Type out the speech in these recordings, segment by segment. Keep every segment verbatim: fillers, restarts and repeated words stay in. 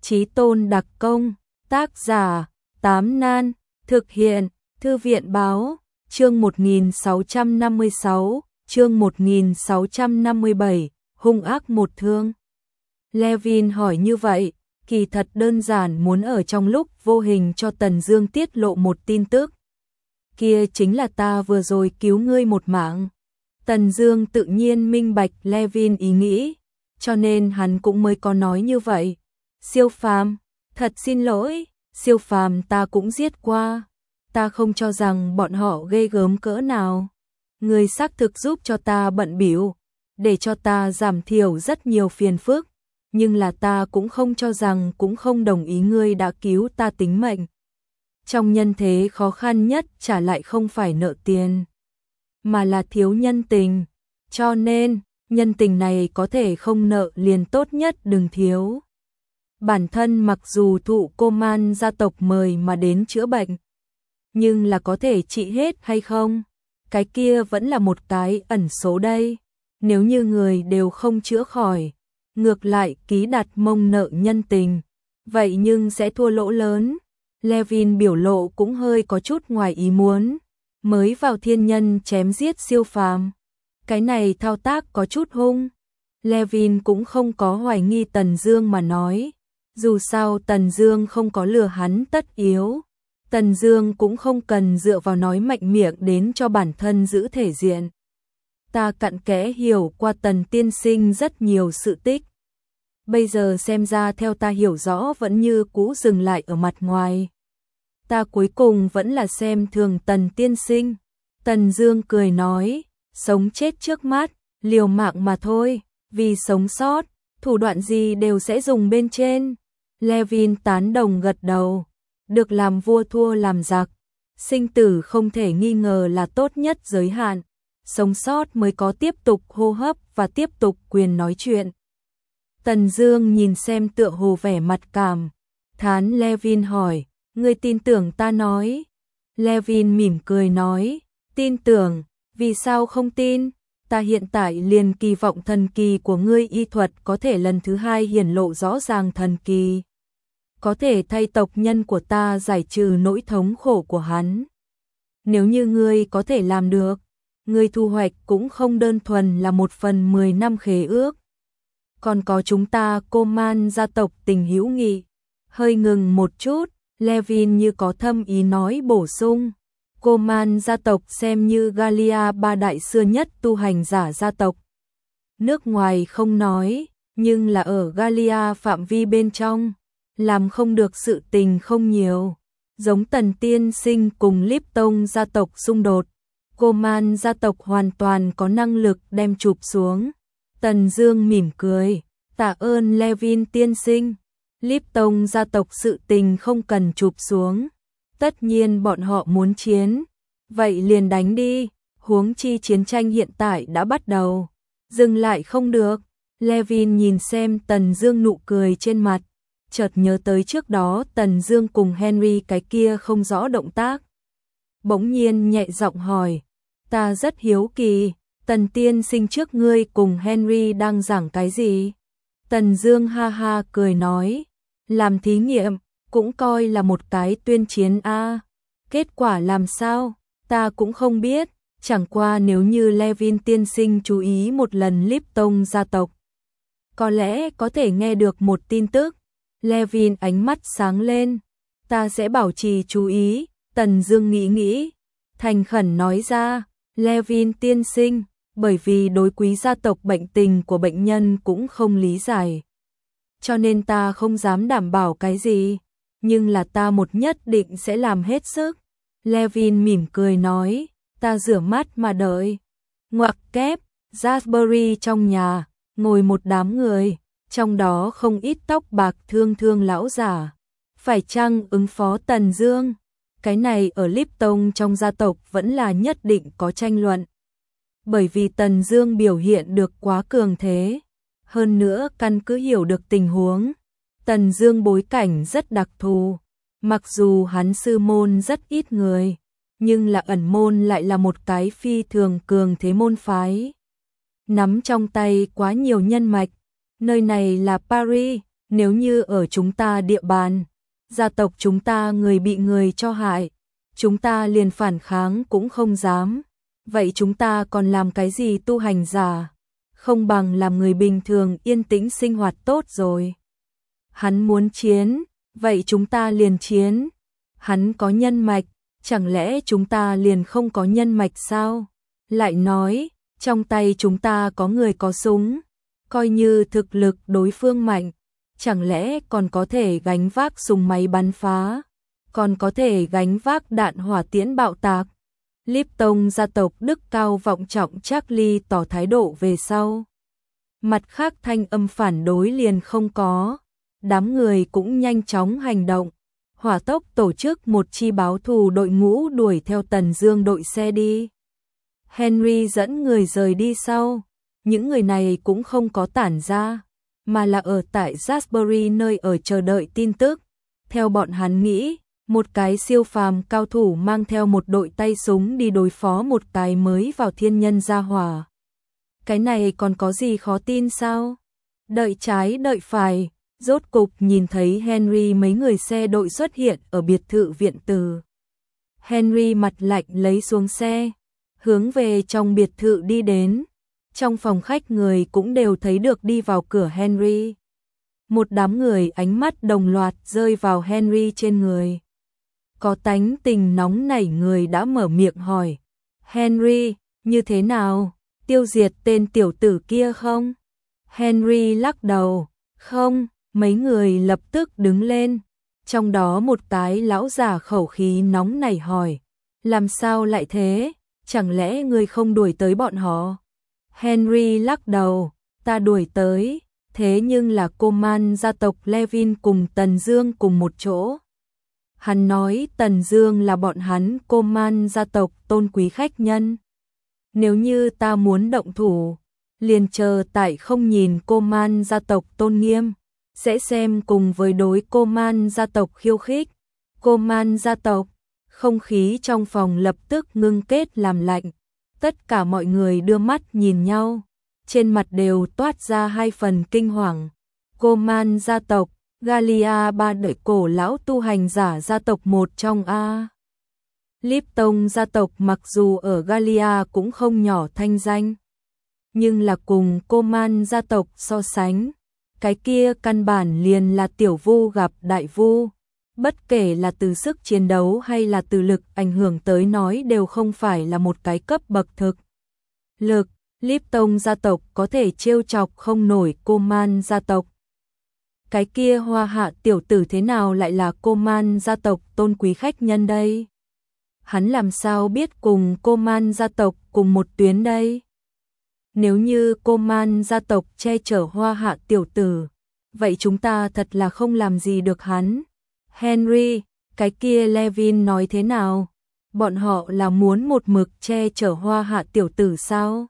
Chí Tôn đặc công, tác giả, Tám Nan, thực hiện, Thư viện báo, chương một nghìn sáu trăm năm mươi sáu, chương một nghìn sáu trăm năm mươi bảy, hung ác một thương. Levin hỏi như vậy, kỳ thật đơn giản muốn ở trong lúc vô hình cho Tần Dương tiết lộ một tin tức. Kia chính là ta vừa rồi cứu ngươi một mạng. Tần Dương tự nhiên minh bạch Levin ý nghĩ, cho nên hắn cũng mới có nói như vậy. Siêu phàm, thật xin lỗi, siêu phàm ta cũng giết qua. Ta không cho rằng bọn họ ghê gớm cỡ nào. Ngươi xác thực giúp cho ta bận bịu, để cho ta giảm thiểu rất nhiều phiền phức, nhưng là ta cũng không cho rằng cũng không đồng ý ngươi đã cứu ta tính mệnh. Trong nhân thế khó khăn nhất trả lại không phải nợ tiền, mà là thiếu nhân tình, cho nên nhân tình này có thể không nợ liền tốt nhất đừng thiếu. Bản thân mặc dù thụ Cô Man gia tộc mời mà đến chữa bệnh, nhưng là có thể trị hết hay không? Cái kia vẫn là một cái ẩn số đây. Nếu như người đều không chữa khỏi, ngược lại ký đặt mông nợ nhân tình, vậy nhưng sẽ thua lỗ lớn. Levin biểu lộ cũng hơi có chút ngoài ý muốn, mới vào thiên nhân chém giết siêu phàm. Cái này thao tác có chút hung. Levin cũng không có hoài nghi Tần Dương mà nói, dù sao Tần Dương không có lừa hắn tất yếu. Tần Dương cũng không cần dựa vào nói mạnh miệng đến cho bản thân giữ thể diện. Ta cặn kẽ hiểu qua Tần tiên sinh rất nhiều sự tích. Bây giờ xem ra theo ta hiểu rõ vẫn như cũ dừng lại ở mặt ngoài. Ta cuối cùng vẫn là xem thường Tần tiên sinh. Tần Dương cười nói, sống chết trước mắt, liều mạng mà thôi, vì sống sót, thủ đoạn gì đều sẽ dùng bên trên. Levin tán đồng gật đầu, được làm vua thua làm giặc, sinh tử không thể nghi ngờ là tốt nhất giới hạn, sống sót mới có tiếp tục hô hấp và tiếp tục quyền nói chuyện. Tần Dương nhìn xem tựa hồ vẻ mặt cảm thán Levin hỏi, ngươi tin tưởng ta nói? Levin mỉm cười nói, tin tưởng, vì sao không tin? Ta hiện tại liền kỳ vọng thần kỳ của ngươi y thuật có thể lần thứ hai hiển lộ rõ ràng thần kỳ, có thể thay tộc nhân của ta giải trừ nỗi thống khổ của hắn. Nếu như ngươi có thể làm được, ngươi thu hoạch cũng không đơn thuần là một phần mười năm khế ước, còn có chúng ta Cô Man gia tộc tình hữu nghị. Hơi ngừng một chút, Levin như có thâm ý nói bổ sung, Cô Man gia tộc xem như Galia ba đại xưa nhất tu hành giả gia tộc. Nước ngoài không nói, nhưng là ở Galia phạm vi bên trong, làm không được sự tình không nhiều. Giống Tần tiên sinh cùng Lipton gia tộc xung đột, Cô Man gia tộc hoàn toàn có năng lực đem chụp xuống. Tần Dương mỉm cười, tạ ơn Levin tiên sinh. Lipton gia tộc sự tình không cần chụp xuống, tất nhiên bọn họ muốn chiến, vậy liền đánh đi, huống chi chiến tranh hiện tại đã bắt đầu, dừng lại không được. Levin nhìn xem Tần Dương nụ cười trên mặt, chợt nhớ tới trước đó Tần Dương cùng Henry cái kia không rõ động tác. Bỗng nhiên nhẹ giọng hỏi, ta rất hiếu kỳ, Tần tiên sinh trước ngươi cùng Henry đang giảng cái gì? Tần Dương ha ha cười nói, làm thí nghiệm, cũng coi là một cái tuyên chiến a. Kết quả làm sao, ta cũng không biết, chẳng qua nếu như Levin tiên sinh chú ý một lần Lipton gia tộc, có lẽ có thể nghe được một tin tức. Levin ánh mắt sáng lên, ta sẽ bảo trì chú ý. Tần Dương nghĩ nghĩ, thành khẩn nói ra, Levin tiên sinh, bởi vì đối quý gia tộc bệnh tình của bệnh nhân cũng không lý giải, cho nên ta không dám đảm bảo cái gì, nhưng là ta một nhất định sẽ làm hết sức. Levin mỉm cười nói, ta rửa mắt mà đợi. Ngoặc kép, Jasbury trong nhà, ngồi một đám người, trong đó không ít tóc bạc thương thương lão giả. Phải chăng ứng phó Tần Dương? Cái này ở Lipton trong gia tộc vẫn là nhất định có tranh luận, bởi vì Tần Dương biểu hiện được quá cường thế. Hơn nữa căn cứ hiểu được tình huống, Tần Dương bối cảnh rất đặc thù, mặc dù hắn sư môn rất ít người, nhưng là ẩn môn lại là một cái phi thường cường thế môn phái, nắm trong tay quá nhiều nhân mạch. Nơi này là Paris, Nếu như ở chúng ta địa bàn, gia tộc chúng ta người bị người cho hại, chúng ta liền phản kháng cũng không dám. Vậy chúng ta còn làm cái gì tu hành giả? Không bằng làm người bình thường yên tĩnh sinh hoạt tốt rồi. Hắn muốn chiến, vậy chúng ta liền chiến. Hắn có nhân mạch, chẳng lẽ chúng ta liền không có nhân mạch sao? Lại nói, trong tay chúng ta có người có súng, coi như thực lực đối phương mạnh, chẳng lẽ còn có thể gánh vác súng máy bắn phá, còn có thể gánh vác đạn hỏa tiễn bạo tạc. Lipton gia tộc đức cao vọng trọng Charlie tỏ thái độ về sau. Mặt khác thanh âm phản đối liền không có, đám người cũng nhanh chóng hành động, hỏa tốc tổ chức một chi báo thù đội ngũ đuổi theo Tần Dương đội xe đi. Henry dẫn người rời đi sau, những người này cũng không có tản ra, mà là ở tại Jasbury nơi ở chờ đợi tin tức. Theo bọn hắn nghĩ, một cái siêu phàm cao thủ mang theo một đội tay súng đi đối phó một cái mới vào thiên nhân gia hỏa. Cái này còn có gì khó tin sao? Đợi trái đợi phải, rốt cục nhìn thấy Henry mấy người xe đội xuất hiện ở biệt thự viện từ. Henry mặt lạnh lấy xuống xe, hướng về trong biệt thự đi đến. Trong phòng khách người cũng đều thấy được đi vào cửa Henry. Một đám người ánh mắt đồng loạt rơi vào Henry trên người. Có tánh tình nóng nảy người đã mở miệng hỏi. Henry, như thế nào? Tiêu diệt tên tiểu tử kia không? Henry lắc đầu. Không, mấy người lập tức đứng lên. Trong đó một cái lão già khẩu khí nóng nảy hỏi. Làm sao lại thế? Chẳng lẽ ngươi không đuổi tới bọn họ? Henry lắc đầu. Ta đuổi tới. Thế nhưng là Coman gia tộc Levin cùng Tần Dương cùng một chỗ. Hắn nói Tần Dương là bọn hắn Coman gia tộc tôn quý khách nhân. Nếu như ta muốn động thủ, liền chờ tại không nhìn Coman gia tộc tôn nghiêm, sẽ xem cùng với đối Coman gia tộc khiêu khích. Coman gia tộc, không khí trong phòng lập tức ngưng kết làm lạnh. Tất cả mọi người đưa mắt nhìn nhau, trên mặt đều toát ra hai phần kinh hoàng. Coman gia tộc, Galia ba đời cổ lão tu hành giả gia tộc một trong A. Lipton gia tộc mặc dù ở Galia cũng không nhỏ thanh danh, nhưng là cùng Coman gia tộc so sánh, cái kia căn bản liền là tiểu vu gặp đại vu. Bất kể là từ sức chiến đấu hay là từ lực ảnh hưởng tới nói đều không phải là một cái cấp bậc thực lực. Lipton gia tộc có thể trêu chọc không nổi Coman gia tộc. Cái kia Hoa Hạ tiểu tử thế nào lại là Coman gia tộc tôn quý khách nhân đây? Hắn làm sao biết cùng Coman gia tộc cùng một tuyến đây? Nếu như Coman gia tộc che chở Hoa Hạ tiểu tử, vậy chúng ta thật là không làm gì được hắn. Henry, cái kia Levin nói thế nào? Bọn họ là muốn một mực che chở Hoa Hạ tiểu tử sao?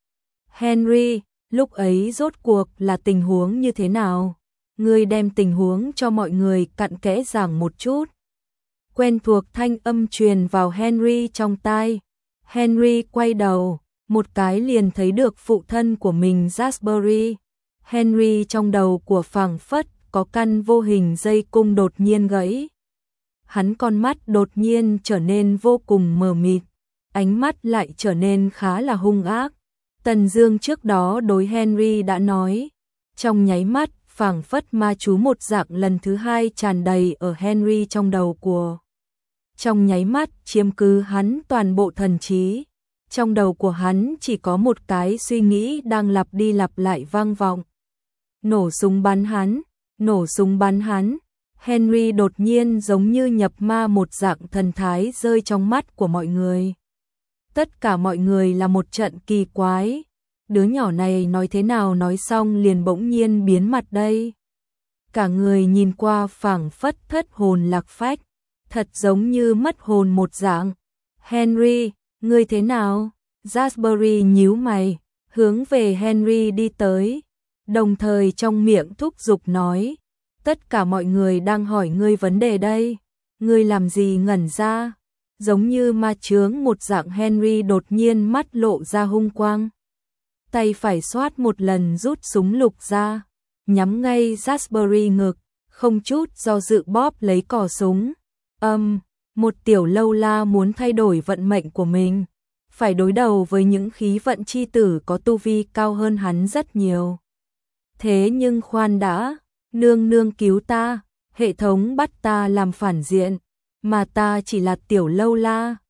Henry, lúc ấy rốt cuộc là tình huống như thế nào? Ngươi đem tình huống cho mọi người cặn kẽ giảng một chút. Quen thuộc thanh âm truyền vào Henry trong tai. Henry quay đầu, một cái liền thấy được phụ thân của mình Jasbury. Henry trong đầu của phảng phất có căn vô hình dây cung đột nhiên gãy. Hắn con mắt đột nhiên trở nên vô cùng mờ mịt, ánh mắt lại trở nên khá là hung ác. Tần Dương trước đó đối Henry đã nói, trong nháy mắt phảng phất ma chú một dạng lần thứ hai tràn đầy ở Henry trong đầu của. Trong nháy mắt chiếm cứ hắn toàn bộ thần trí. Trong đầu của hắn chỉ có một cái suy nghĩ đang lặp đi lặp lại vang vọng. Nổ súng bắn hắn, nổ súng bắn hắn. Henry đột nhiên giống như nhập ma một dạng thần thái rơi trong mắt của mọi người. Tất cả mọi người là một trận kỳ quái. Đứa nhỏ này nói thế nào nói xong liền bỗng nhiên biến mặt đây. Cả người nhìn qua phảng phất thất hồn lạc phách, thật giống như mất hồn một dạng. Henry, ngươi thế nào? Jasbury nhíu mày, hướng về Henry đi tới, đồng thời trong miệng thúc giục nói, tất cả mọi người đang hỏi ngươi vấn đề đây, ngươi làm gì ngẩn ra? Giống như ma chướng một dạng. Henry đột nhiên mắt lộ ra hung quang, tay phải xoát một lần rút súng lục ra, nhắm ngay Jaspery ngực, không chút do dự bóp lấy cò súng. Âm, um, một tiểu lâu la muốn thay đổi vận mệnh của mình, phải đối đầu với những khí vận chi tử có tu vi cao hơn hắn rất nhiều. Thế nhưng khoan đã, nương nương cứu ta, hệ thống bắt ta làm phản diện, mà ta chỉ là tiểu lâu la,